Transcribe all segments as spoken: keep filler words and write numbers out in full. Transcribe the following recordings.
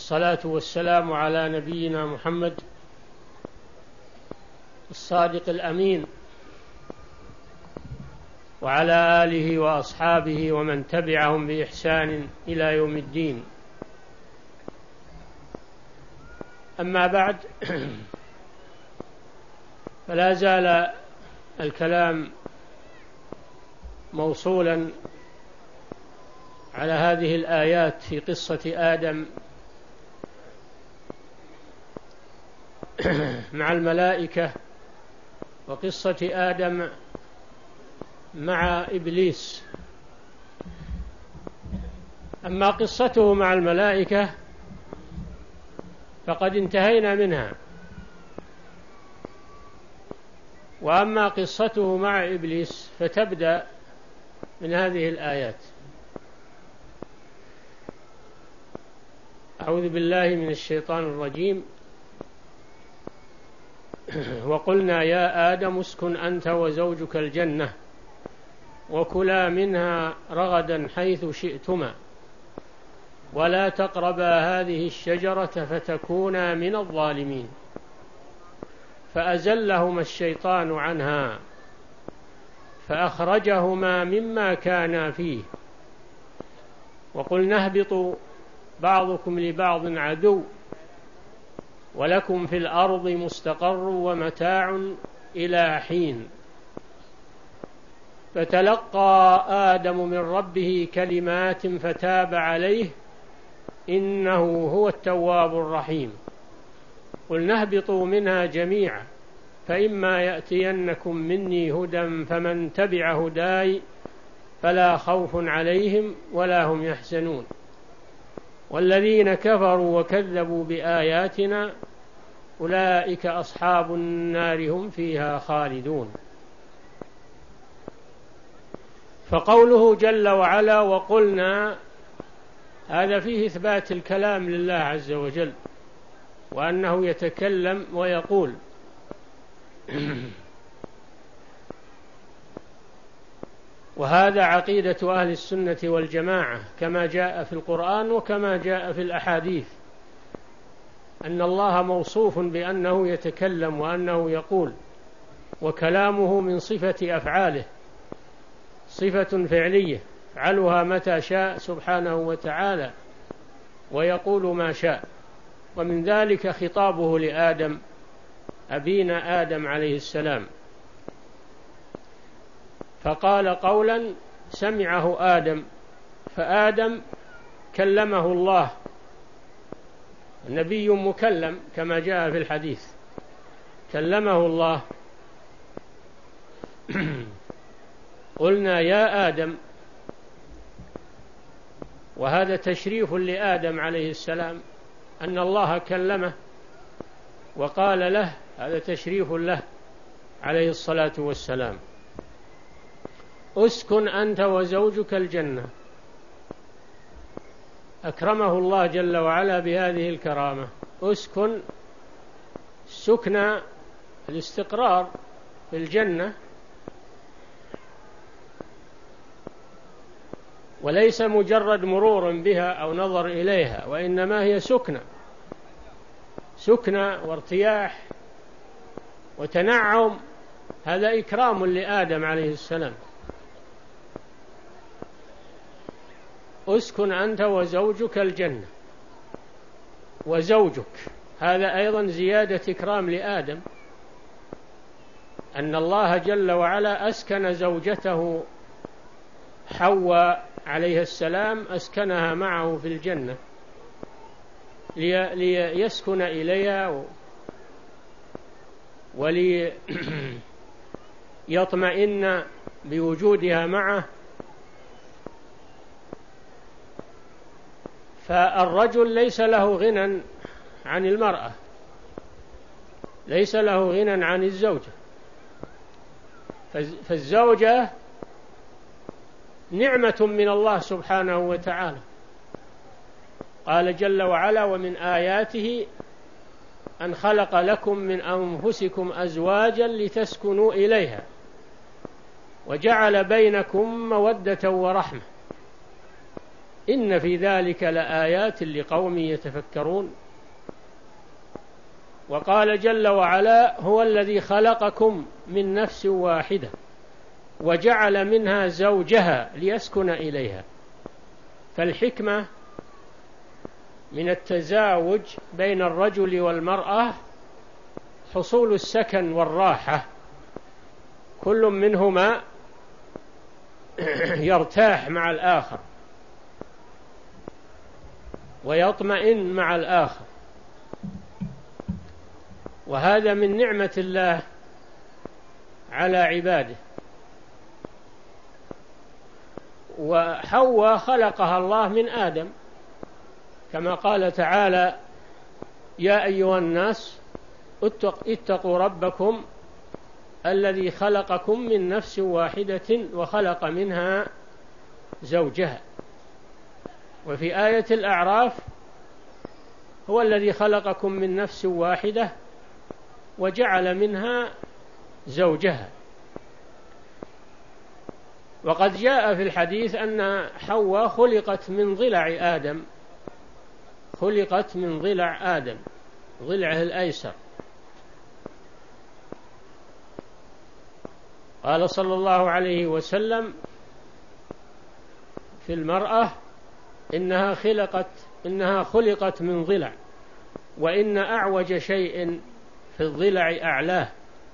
والصلاة والسلام على نبينا محمد الصادق الأمين وعلى آله وأصحابه ومن تبعهم بإحسان إلى يوم الدين. أما بعد، فلا زال الكلام موصولا على هذه الآيات في قصة آدم مع الملائكة وقصة آدم مع إبليس. أما قصته مع الملائكة فقد انتهينا منها، وأما قصته مع إبليس فتبدأ من هذه الآيات. أعوذ بالله من الشيطان الرجيم. وقلنا يا آدم اسكن أنت وزوجك الجنة وكلا منها رغدا حيث شئتما ولا تقربا هذه الشجرة فتكونا من الظالمين. فأزلهما الشيطان عنها فأخرجهما مما كانا فيه وقلنا اهبطوا بعضكم لبعض عدو ولكم في الأرض مستقر ومتاع إلى حين. فتلقى آدم من ربه كلمات فتاب عليه إنه هو التواب الرحيم. قلنا اهبطوا منها جميعا فإما يأتينكم مني هدى فمن تبع هداي فلا خوف عليهم ولا هم يحزنون والذين كفروا وكذبوا بآياتنا أولئك أصحاب النار هم فيها خالدون. فقوله جل وعلا وقلنا هذا فيه إثبات الكلام لله عز وجل وأنه يتكلم ويقول. وهذا عقيدة أهل السنة والجماعة كما جاء في القرآن وكما جاء في الأحاديث، أن الله موصوف بأنه يتكلم وأنه يقول، وكلامه من صفة أفعاله، صفة فعلية يفعلها متى شاء سبحانه وتعالى ويقول ما شاء. ومن ذلك خطابه لآدم أبينا آدم عليه السلام، فقال قولا سمعه آدم، فآدم كلمه الله، نبي مكلم كما جاء في الحديث، كلمه الله. قلنا يا آدم، وهذا تشريف لآدم عليه السلام أن الله كلمه وقال له، هذا تشريف له عليه الصلاة والسلام. اسكن أنت وزوجك الجنة، أكرمه الله جل وعلا بهذه الكرامة. اسكن، سكن الاستقرار في الجنة، وليس مجرد مرور بها أو نظر إليها، وإنما هي سكنة، سكنة وارتياح وتنعم. هذا إكرام لآدم عليه السلام. اسكن أنت وزوجك الجنة، وزوجك هذا أيضا زيادة إكرام لآدم، أن الله جل وعلا أسكن زوجته حواء عليه السلام، أسكنها معه في الجنة ليسكن إليها وليطمئن بوجودها معه. فالرجل ليس له غنى عن المرأة، ليس له غنى عن الزوجة، فالزوجة نعمة من الله سبحانه وتعالى. قال جل وعلا ومن آياته أن خلق لكم من أنفسكم أزواجا لتسكنوا إليها وجعل بينكم مودة ورحمة. إن في ذلك لآيات لقوم يتفكرون. وقال جل وعلا: هو الذي خلقكم من نفس واحدة وجعل منها زوجها ليسكن إليها. فالحكمة من التزاوج بين الرجل والمرأة حصول السكن والراحة، كل منهما يرتاح مع الآخر ويطمئن مع الآخر، وهذا من نعمة الله على عباده. وحواء خلقها الله من آدم، كما قال تعالى: يا أيها الناس اتقوا ربكم الذي خلقكم من نفس واحدة وخلق منها زوجها. وفي آية الأعراف: هو الذي خلقكم من نفس واحدة وجعل منها زوجها. وقد جاء في الحديث أن حواء خلقت من ضلع آدم، خلقت من ضلع آدم، ضلعه الأيسر. قال صلى الله عليه وسلم في المرأة: إنها خلقت إنها خلقت من ضلع، وإن أعوج شيء في الضلع أعلاه،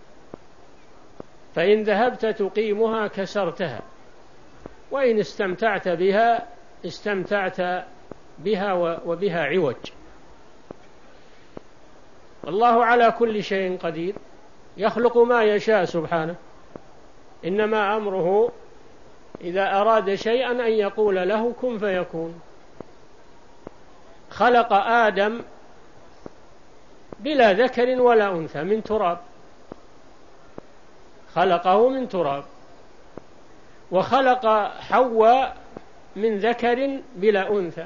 فإن ذهبت تقيمها كسرتها، وإن استمتعت بها استمتعت بها وبها عوج. الله على كل شيء قدير، يخلق ما يشاء سبحانه، إنما أمره إذا أراد شيئا أن يقول له كن فيكون. خلق آدم بلا ذكر ولا أنثى، من تراب، خلقه من تراب. وخلق حواء من ذكر بلا أنثى.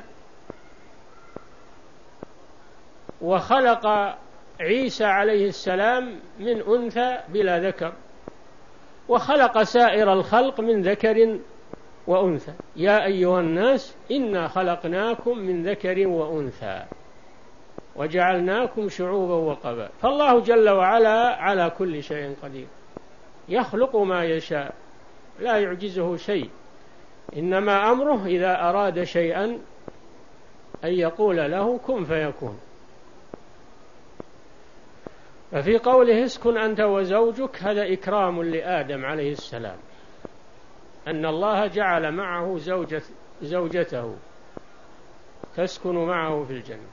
وخلق عيسى عليه السلام من أنثى بلا ذكر. وخلق سائر الخلق من ذكر وأنثى. يا أيها الناس إنا خلقناكم من ذكر وأنثى وجعلناكم شعوبا وقبائل. فالله جل وعلا على كل شيء قدير، يخلق ما يشاء، لا يعجزه شيء، إنما أمره إذا أراد شيئا أن يقول له كن فيكون. ففي قوله اسكن أنت وزوجك هذا إكرام لآدم عليه السلام، أن الله جعل معه زوجة زوجته تسكن معه في الجنة.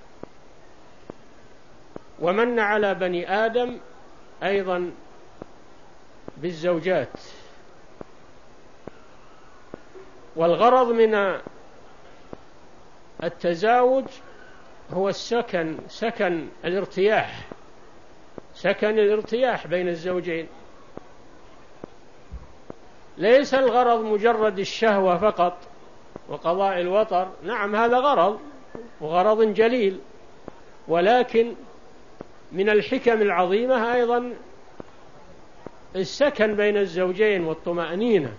ومن على بني آدم أيضا بالزوجات. والغرض من التزاوج هو السكن، سكن الارتياح، سكن الارتياح بين الزوجين. ليس الغرض مجرد الشهوة فقط وقضاء الوطر، نعم هذا غرض وغرض جليل، ولكن من الحكم العظيمة أيضا السكن بين الزوجين والطمأنينة.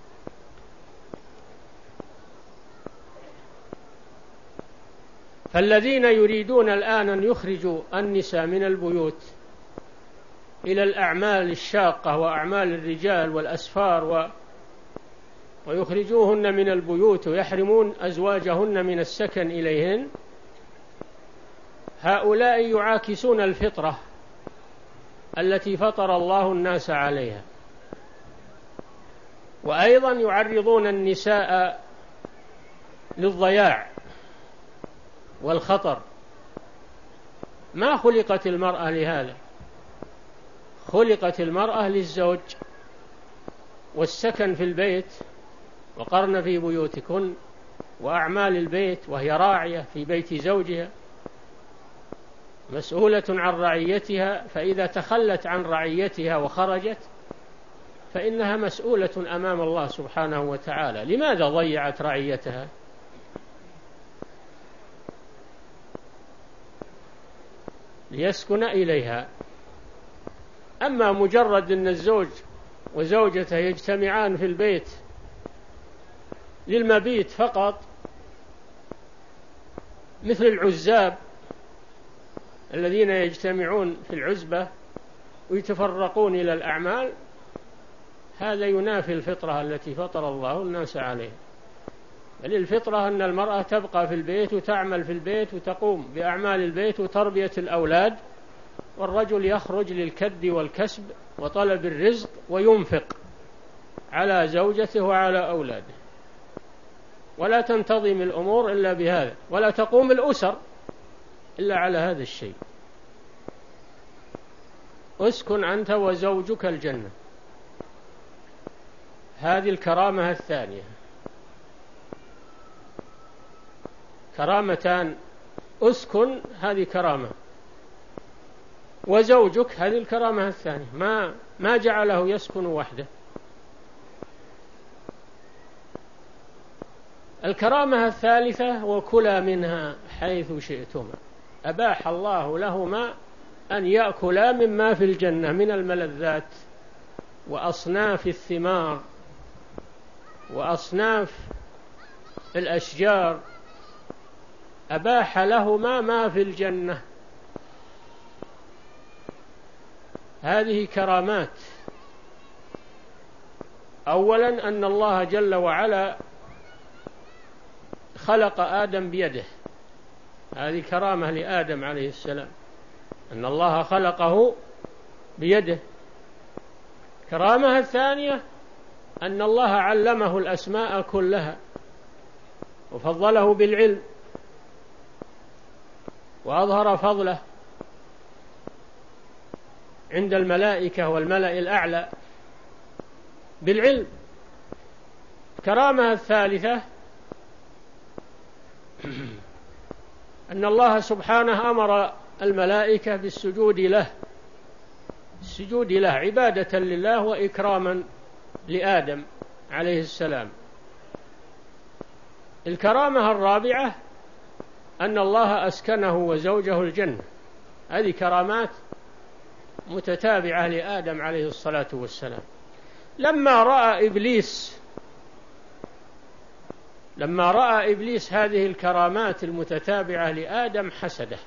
فالذين يريدون الآن أن يخرجوا النساء من البيوت إلى الأعمال الشاقة وأعمال الرجال والأسفار و... ويخرجوهن من البيوت ويحرمون أزواجهن من السكن إليهن، هؤلاء يعاكسون الفطرة التي فطر الله الناس عليها، وأيضا يعرضون النساء للضياع والخطر. ما خلقت المرأة لهذا، خلقت المرأة للزوج والسكن في البيت، وقرن في بيوتكن، وأعمال البيت، وهي راعية في بيت زوجها مسؤولة عن رعيتها، فإذا تخلت عن رعيتها وخرجت فإنها مسؤولة أمام الله سبحانه وتعالى. لماذا ضيعت رعيتها؟ ليسكن إليها. أما مجرد أن الزوج وزوجته يجتمعان في البيت للمبيت فقط مثل العزاب الذين يجتمعون في العزبة ويتفرقون إلى الأعمال، هذا ينافي الفطرة التي فطر الله الناس عليها. بل الفطرة أن المرأة تبقى في البيت وتعمل في البيت وتقوم بأعمال البيت وتربية الأولاد، والرجل يخرج للكد والكسب وطلب الرزق وينفق على زوجته وعلى أولاده. ولا تنتظم الأمور إلا بهذا، ولا تقوم الأسر إلا على هذا الشيء. اسكن أنت وزوجك الجنة، هذه الكرامة الثانية. كرامتان، اسكن هذه كرامة، وزوجك هذه الكرامة الثانية، ما ما جعله يسكن وحده. الكرامة الثالثة وكلا منها حيث شئتما، أباح الله لهما أن يأكلا مما في الجنة من الملذات وأصناف الثمار وأصناف الأشجار، أباح لهما ما في الجنة. هذه كرامات. أولا أن الله جل وعلا خلق آدم بيده، هذه كرامة لآدم عليه السلام، أن الله خلقه بيده. كرامة الثانية أن الله علمه الأسماء كلها وفضله بالعلم وأظهر فضله عند الملائكة والملأ الأعلى بالعلم. كرامة الثالثة أن الله سبحانه أمر الملائكة بالسجود له، السجود له عبادة لله وإكراما لآدم عليه السلام. الكرامة الرابعة أن الله أسكنه وزوجه الجنة، هذه كرامات متتابعة لآدم عليه الصلاة والسلام. لما رأى إبليس لما رأى إبليس هذه الكرامات المتتابعة لآدم حسده.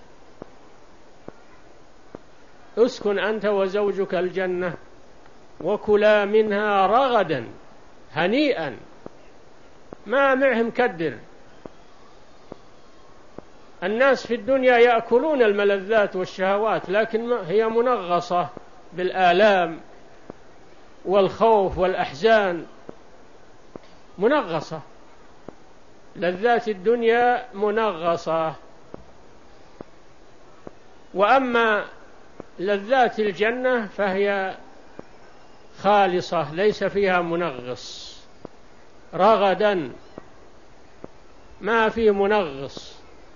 اسكن أنت وزوجك الجنة وكلا منها رغدا هنيئا، ما معهم مكدر. الناس في الدنيا يأكلون الملذات والشهوات، لكن هي منغصة بالآلام والخوف والأحزان، منغصة. لذات الدنيا منغصة. وأما لذات الجنة فهي خالصة ليس فيها منغص، رغدا ما في منغص.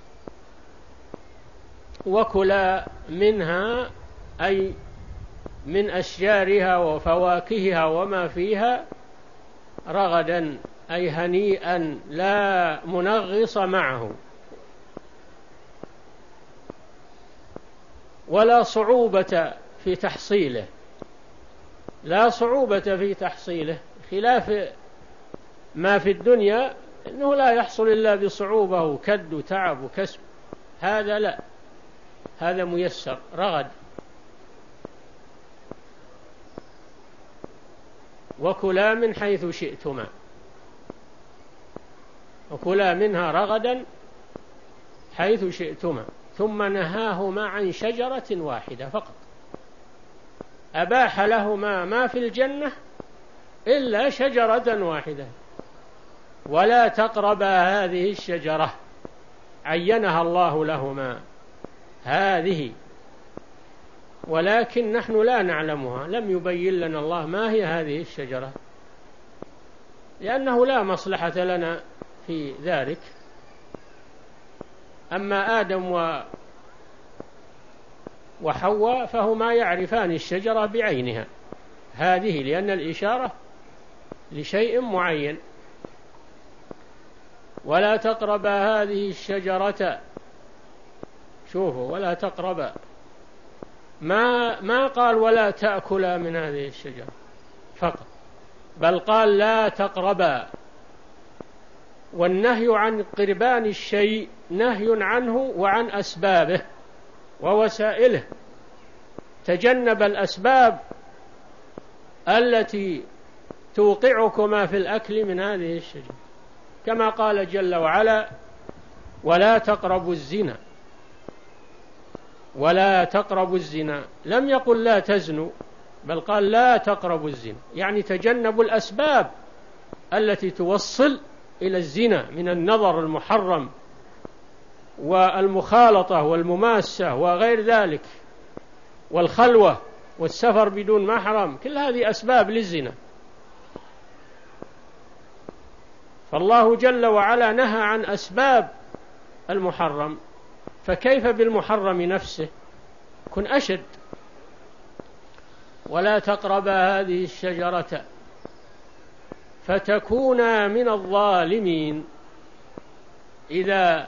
وكلا منها أي من أشجارها وفواكهها وما فيها رغدا أي هنيئا لا منغص معه ولا صعوبة في تحصيله، لا صعوبة في تحصيله، خلاف ما في الدنيا إنه لا يحصل إلا بصعوبة وكد وتعب وكسب. هذا لا، هذا ميسر رغد. وكلا من حيث شئتما، وكلا منها رغدا حيث شئتما. ثم نهاهما عن شجرة واحدة فقط، أباح لهما ما في الجنة إلا شجرة واحدة. ولا تقربا هذه الشجرة، عينها الله لهما هذه، ولكن نحن لا نعلمها، لم يبين لنا الله ما هي هذه الشجرة، لأنه لا مصلحة لنا في ذلك. أما آدم و وحواء فهما يعرفان الشجرة بعينها هذه، لأن الإشارة لشيء معين. ولا تقربا هذه الشجرة، شوفوا، ولا تقربا، ما ما قال ولا تأكلا من هذه الشجرة فقط، بل قال لا تقربا. والنهي عن قربان الشيء نهي عنه وعن أسبابه ووسائله. تجنب الأسباب التي توقعكما في الأكل من هذه الشجرة، كما قال جل وعلا: ولا تقربوا الزنا. ولا تقربوا الزنا، لم يقل لا تزنوا، بل قال لا تقربوا الزنا، يعني تجنبوا الأسباب التي توصل إلى الزنا من النظر المحرم والمخالطة والمماسة وغير ذلك، والخلوة والسفر بدون محرم، كل هذه أسباب للزنا. فالله جل وعلا نهى عن أسباب المحرم، فكيف بالمحرم نفسه؟ كن أشد. ولا تقربا هذه الشجرة فتكونا من الظالمين. إذا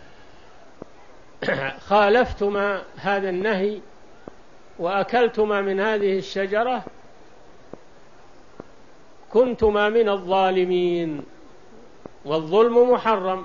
خالفتما هذا النهي وأكلتما من هذه الشجرة كنتما من الظالمين، والظلم محرم.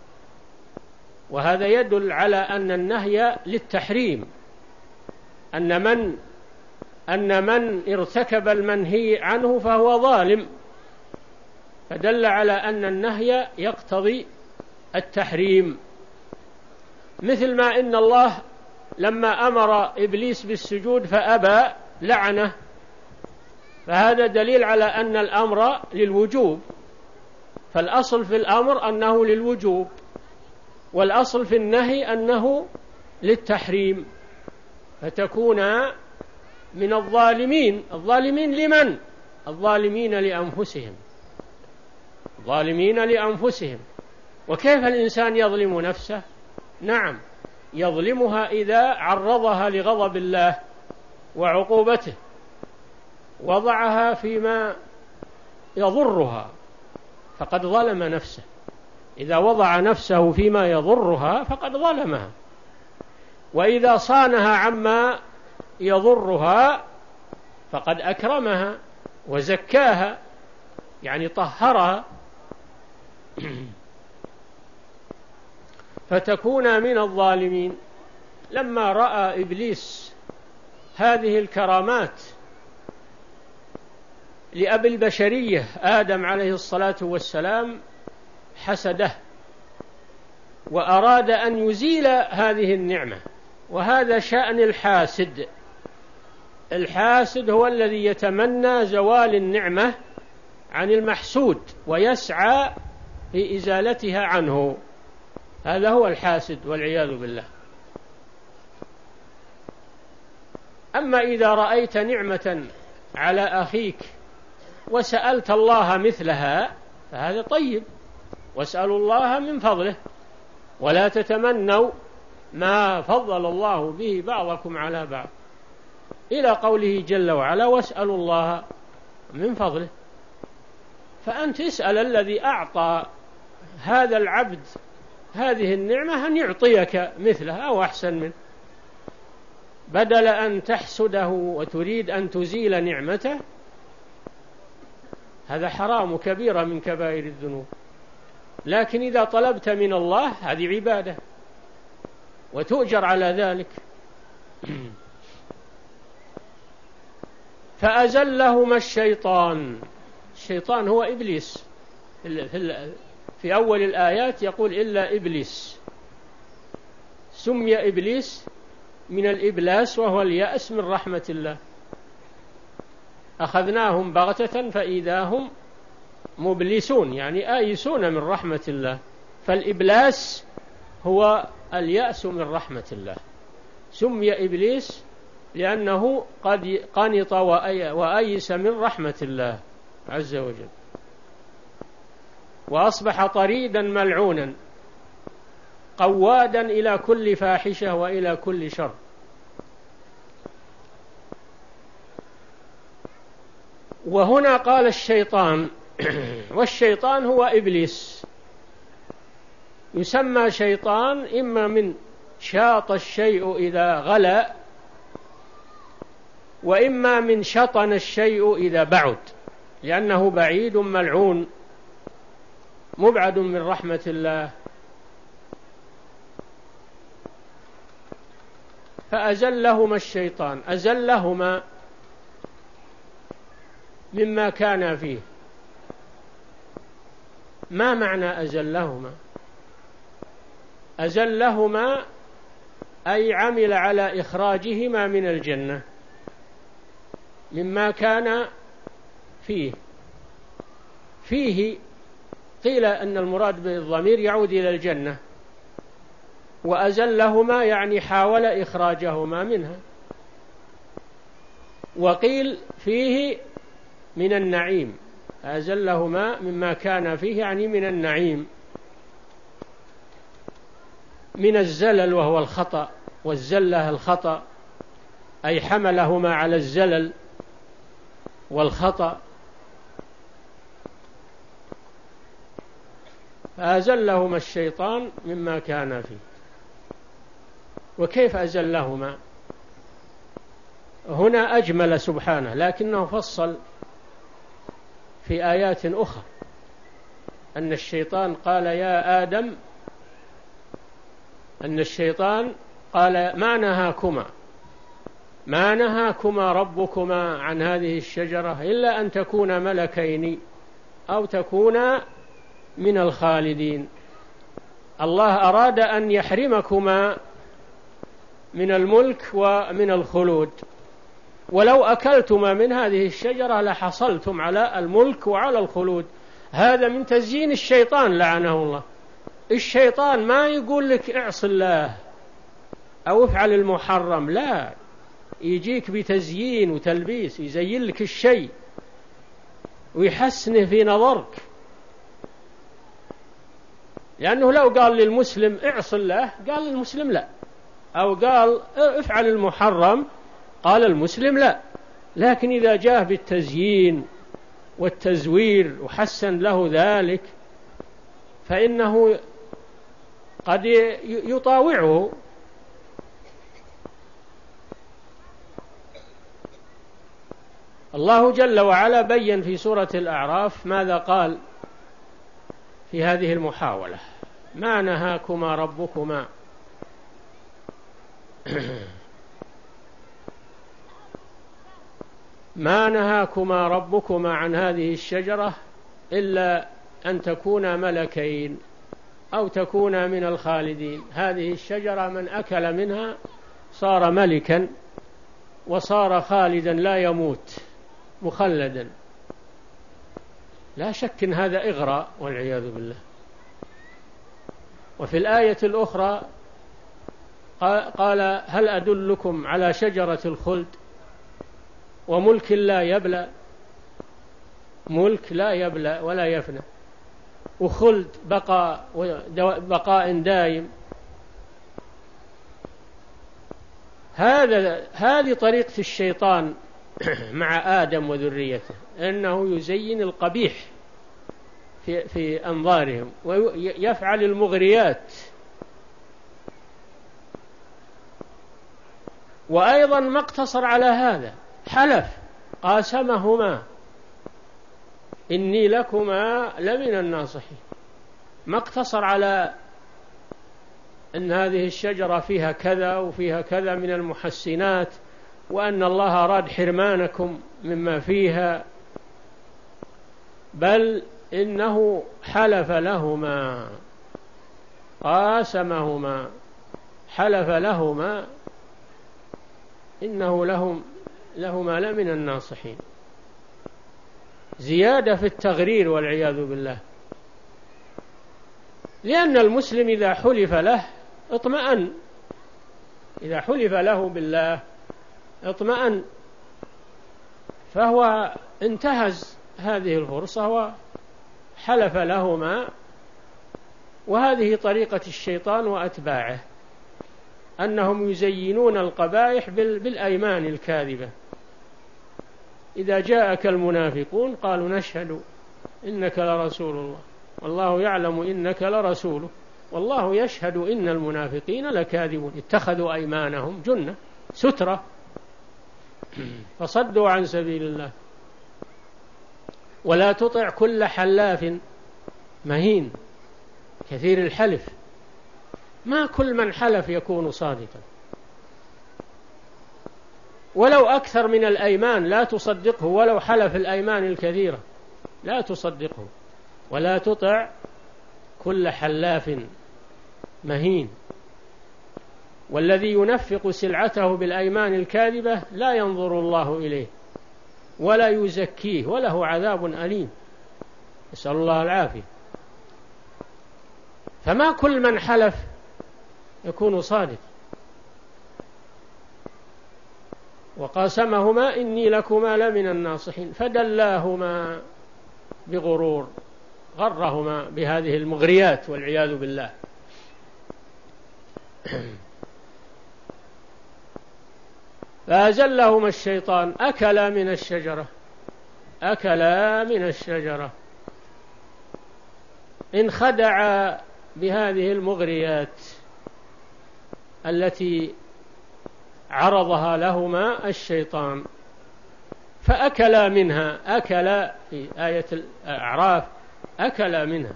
وهذا يدل على أن النهي للتحريم، أن من أن من ارتكب المنهي عنه فهو ظالم، فدل على أن النهي يقتضي التحريم. مثل ما إن الله لما أمر إبليس بالسجود فأبى لعنه، فهذا دليل على أن الأمر للوجوب، فالأصل في الأمر أنه للوجوب، والأصل في النهي أنه للتحريم. فتكون من الظالمين. الظالمين لمن؟ الظالمين لأنفسهم. ظالمين لأنفسهم. وكيف الإنسان يظلم نفسه؟ نعم، يظلمها إذا عرضها لغضب الله وعقوبته، وضعها فيما يضرها، فقد ظلم نفسه. إذا وضع نفسه فيما يضرها فقد ظلمها، وإذا صانها عما يضرها فقد أكرمها وزكاها، يعني طهرها. فتكون من الظالمين. لما رأى إبليس هذه الكرامات لأبي البشرية آدم عليه الصلاة والسلام حسده، وأراد أن يزيل هذه النعمة. وهذا شأن الحاسد. الحاسد هو الذي يتمنى زوال النعمة عن المحسود ويسعى في إزالتها عنه، هذا هو الحاسد والعياذ بالله. أما إذا رأيت نعمة على أخيك وسألت الله مثلها فهذا طيب، واسألوا الله من فضله، ولا تتمنوا ما فضل الله به بعضكم على بعض، إلى قوله جل وعلا: واسألوا الله من فضله. فأنت اسأل الذي أعطى هذا العبد هذه النعمة أن يعطيك مثلها أو أحسن منه، بدل أن تحسده وتريد أن تزيل نعمته. هذا حرام كبيرة من كبائر الذنوب. لكن إذا طلبت من الله هذه عبادة وتؤجر على ذلك. فأزلهما الشيطان. الشيطان هو إبليس. في أول الآيات يقول إلا إبليس، سمي إبليس من الإبلاس وهو اليأس من رحمة الله. أخذناهم بغتة فإذا هم مبلسون، يعني آيسون من رحمة الله. فالإبلاس هو اليأس من رحمة الله. سمي إبليس لأنه قد قنط وأيس من رحمة الله عز وجل، وأصبح طريدا ملعونا قوادا إلى كل فاحشة وإلى كل شر. وهنا قال الشيطان، والشيطان هو إبليس. يسمى شيطان إما من شاط الشيء إذا غلا، وإما من شطن الشيء إذا بعد، لأنه بعيد ملعون مبعد من رحمة الله، فأزلهما الشيطان، أزلهما مما كان فيه. ما معنى أزلهما؟ أزلهما أي عمل على إخراجهما من الجنة مما كان فيه. فيه قيل أن المراد بالضمير يعود إلى الجنة، وأزلهما يعني حاول إخراجهما منها. وقيل فيه من النعيم، أزلهما مما كان فيه يعني من النعيم، من الزلل وهو الخطأ، والزلة الخطأ، أي حملهما على الزلل والخطأ. فأزلهما الشيطان مما كان فيه. وكيف أزلهما؟ هنا أجمل سبحانه، لكنه فصل في آيات أخرى أن الشيطان قال يا آدم، أن الشيطان قال ما نهاكما ما نهاكما ربكما عن هذه الشجرة إلا أن تكونا ملكين أو تكونا من الخالدين. الله أراد أن يحرمكما من الملك ومن الخلود، ولو أكلتما من هذه الشجرة لحصلتم على الملك وعلى الخلود. هذا من تزيين الشيطان لعنه الله. الشيطان ما يقول لك اعص الله أو افعل المحرم، لا، يجيك بتزيين وتلبيس، يزين لك الشيء ويحسنه في نظرك. لأنه لو قال للمسلم اعص الله قال للمسلم لا، أو قال افعل المحرم قال المسلم لا. لكن إذا جاء بالتزيين والتزوير وحسن له ذلك فإنه قد يطاوعه. الله جل وعلا بين في سورة الأعراف ماذا قال في هذه المحاولة: ما نهاكما ربكما ما نهاكما ربكما عن هذه الشجرة إلا أن تكونا ملكين أو تكونا من الخالدين. هذه الشجرة من أكل منها صار ملكا وصار خالدا لا يموت مخلدا. لا شك إن هذا إغراء والعياذ بالله. وفي الآية الأخرى قال هل أدلكم على شجرة الخلد وملك لا يبلى. ملك لا يبلى ولا يفنى، وخلد بقاء بقاء دائم. هذا هذه طريقة الشيطان مع آدم وذريته، أنه يزين القبيح في, في أنظارهم ويفعل المغريات. وأيضا ما اقتصر على هذا، حلف قاسمهما إني لكما لمن الناصحين. ما اقتصر على أن هذه الشجرة فيها كذا وفيها كذا من المحسنات وأن الله أراد حرمانكم مما فيها، بل إنه حلف لهما قاسمهما حلف لهما إنه لهم لهما لمن الناصحين. زيادة في التغرير والعياذ بالله. لأن المسلم إذا حلف له اطمأن، إذا حلف له بالله اطمأن، فهو انتهز هذه الفرصة وحلف لهما. وهذه طريقة الشيطان وأتباعه، أنهم يزينون القبائح بالأيمان الكاذبة. إذا جاءك المنافقون قالوا نشهد إنك لرسول الله والله يعلم إنك لرسوله والله يشهد إن المنافقين لكاذبون. اتخذوا أيمانهم جنة سترة فصدوا عن سبيل الله. ولا تطع كل حلاف مهين كثير الحلف. ما كل من حلف يكون صادقا، ولو أكثر من الأيمان لا تصدقه، ولو حلف الأيمان الكثيرة لا تصدقه. ولا تطع كل حلاف مهين. والذي ينفق سلعته بالأيمان الكاذبة لا ينظر الله إليه ولا يزكيه وله عذاب أليم، نسأل الله العافية. فما كل من حلف يكون صادق. وقاسمهما إني لكما لمن الناصحين فدلاهما بغرور، غرهما بهذه المغريات والعياذ بالله. فأزلهما الشيطان أكلا من الشجرة أكلا من الشجرة انخدع بهذه المغريات التي عرضها لهما الشيطان، فأكلا منها. أكلا في آية الأعراف أكلا منها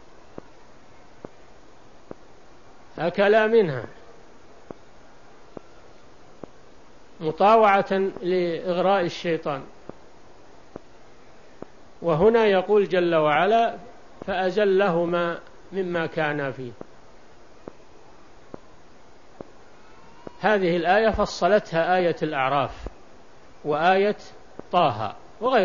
أكلا منها مطاوعة لإغراء الشيطان. وهنا يقول جل وعلا فأزلهما مما كانا فيه. هذه الآية فصلتها آية الأعراف وآية طه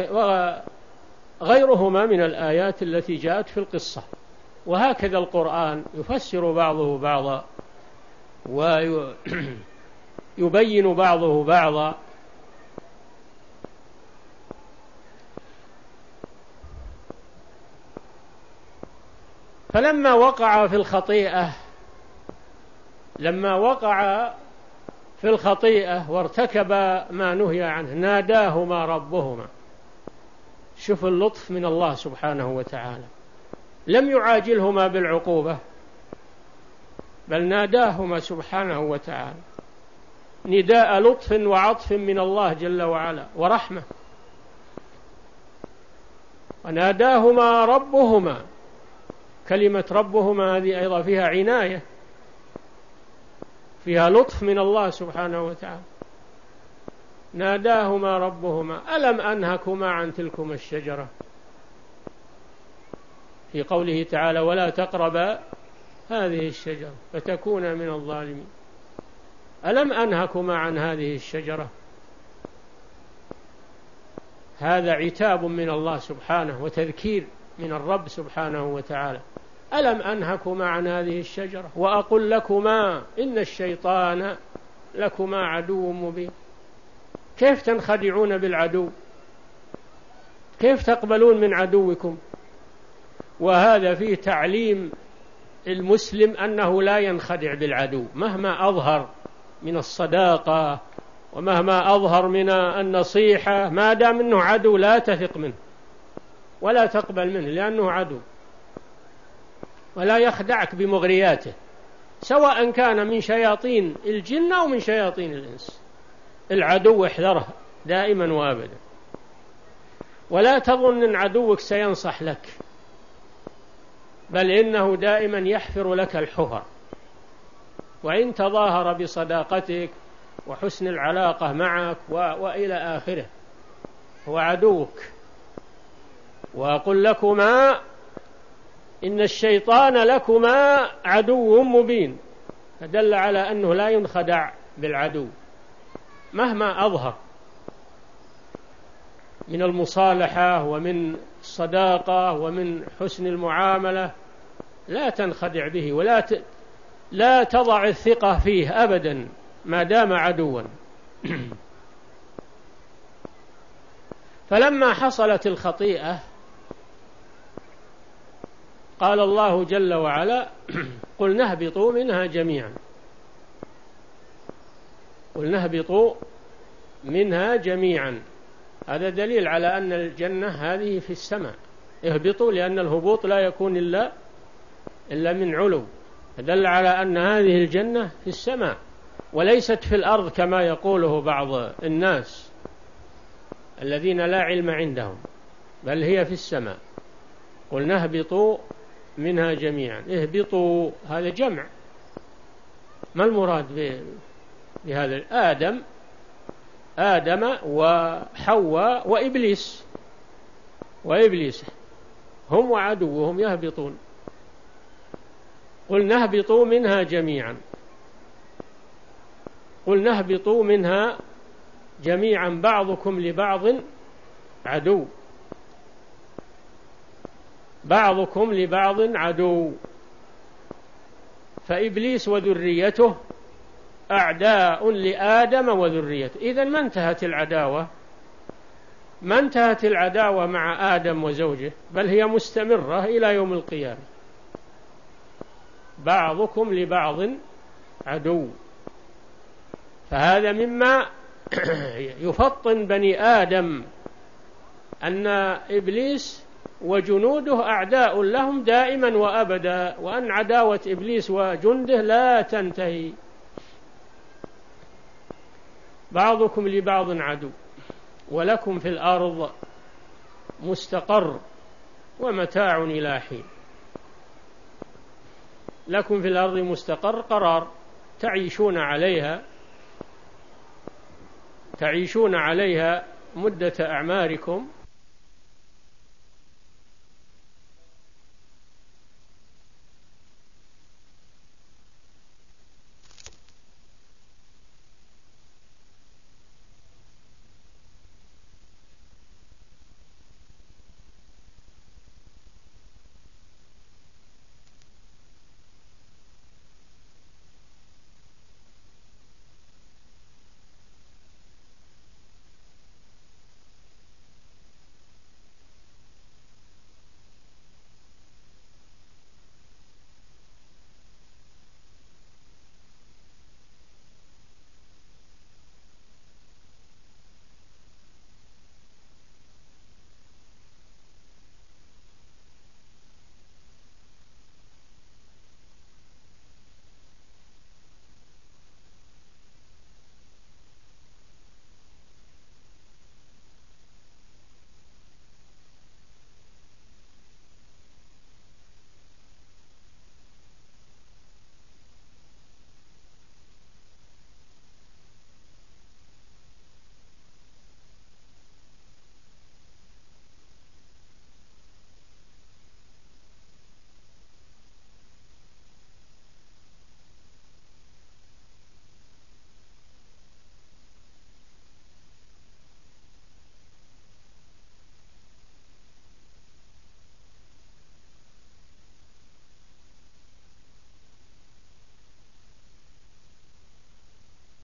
وغيرهما من الآيات التي جاءت في القصة. وهكذا القرآن يفسر بعضه بعضا ويبين بعضه بعضا. فلما وقع في الخطيئة لما وقع في الخطيئة وارتكب ما نهي عنه ناداهما ربهما. شوف اللطف من الله سبحانه وتعالى، لم يعاجلهما بالعقوبة بل ناداهما سبحانه وتعالى نداء لطف وعطف من الله جل وعلا ورحمة. وناداهما ربهما، كلمة ربهما هذه أيضا فيها عناية، فيها لطف من الله سبحانه وتعالى. ناداهما ربهما ألم أنهكما عن تلكما الشجرة، في قوله تعالى ولا تقربا هذه الشجرة فتكونا من الظالمين. ألم أنهكما عن هذه الشجرة؟ هذا عتاب من الله سبحانه وتذكير من الرب سبحانه وتعالى. ألم أنهكما عن هذه الشجرة وأقل لكما إن الشيطان لكما عدو مبين. كيف تنخدعون بالعدو؟ كيف تقبلون من عدوكم؟ وهذا فيه تعليم المسلم أنه لا ينخدع بالعدو مهما أظهر من الصداقة ومهما أظهر من النصيحة، ما دام أنه عدو لا تثق منه ولا تقبل منه لأنه عدو، ولا يخدعك بمغرياته سواء كان من شياطين الجن أو من شياطين الإنس. العدو احذره دائما وابدا، ولا تظن أن عدوك سينصح لك، بل إنه دائما يحفر لك الحفر. وإن تظاهر بصداقتك وحسن العلاقة معك و... وإلى آخره هو عدوك. وأقول لكما إن الشيطان لكما عدو مبين، فدل على أنه لا ينخدع بالعدو مهما أظهر من المصالحة ومن الصداقة ومن حسن المعاملة، لا تنخدع به ولا ت... لا تضع الثقة فيه أبدا ما دام عدوا. فلما حصلت الخطيئة قال الله جل وعلا قلنا اهبطوا منها جميعا قلنا اهبطوا منها جميعا. هذا دليل على أن الجنة هذه في السماء. اهبطوا لأن الهبوط لا يكون إلا إلا من علو، فدل على أن هذه الجنة في السماء وليست في الأرض كما يقوله بعض الناس الذين لا علم عندهم، بل هي في السماء. قلنا اهبطوا منها جميعا. اهبطوا هذا جمع، ما المراد بهذا؟ آدم آدم وحواء وإبليس وإبليس هم وعدوهم يهبطون. قل نهبطوا منها جميعا، قل نهبطوا منها جميعا بعضكم لبعض عدو، بعضكم لبعض عدو، فإبليس وذريته أعداء لآدم وذريته. إذن ما انتهت العداوة، ما انتهت العداوة مع آدم وزوجه، بل هي مستمرة إلى يوم القيامة. بعضكم لبعض عدو، فهذا مما يفطن بني آدم أن إبليس وجنوده أعداء لهم دائما وأبدا، وأن عداوة إبليس وجنده لا تنتهي. بعضكم لبعض عدو ولكم في الأرض مستقر ومتاع إلى حين. لكم في الأرض مستقر، قرار تعيشون عليها، تعيشون عليها مدة أعماركم،